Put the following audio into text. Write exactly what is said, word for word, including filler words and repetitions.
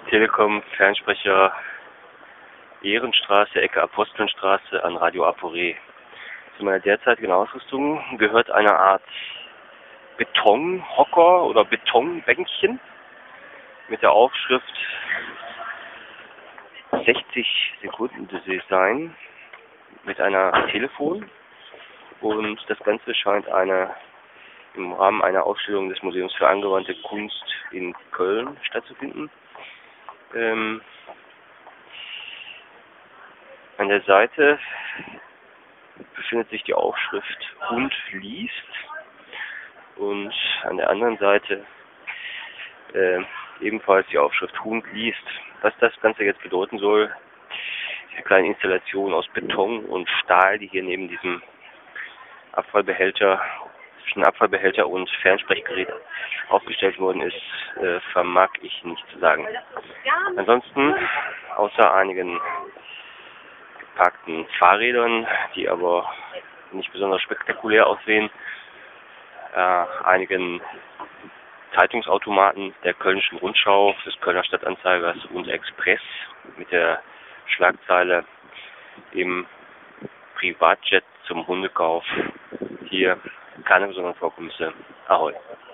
Telekom Fernsprecher Ehrenstraße, Ecke Apostelstraße an Radio Aporé. Zu meiner derzeitigen Ausrüstung gehört eine Art Betonhocker oder Betonbänkchen mit der Aufschrift sechzig Sekunden Design mit einer Telefon, und das Ganze scheint eine im Rahmen einer Ausstellung des Museums für angewandte Kunst in Köln stattzufinden. Ähm, an der Seite befindet sich die Aufschrift Hund liest, und an der anderen Seite äh, ebenfalls die Aufschrift Hund liest. Was das Ganze jetzt bedeuten soll, diese kleine Installation aus Beton und Stahl, die hier neben diesem Abfallbehälter, zwischen Abfallbehälter und Fernsprechgerät aufgestellt worden ist, äh, vermag ich nicht zu sagen. Ansonsten, außer einigen geparkten Fahrrädern, die aber nicht besonders spektakulär aussehen, äh, einigen Zeitungsautomaten der Kölnischen Rundschau, des Kölner Stadtanzeigers und Express mit der Schlagzeile im Privatjet zum Hundekauf. Hier keine besonderen Vorkommnisse. Ahoi.